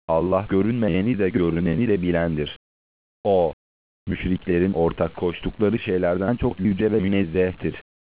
Allah görünmeyeni de görüneni de bilendir. O, müşriklerin ortak koştukları şeylerden çok yüce ve münezzehtir.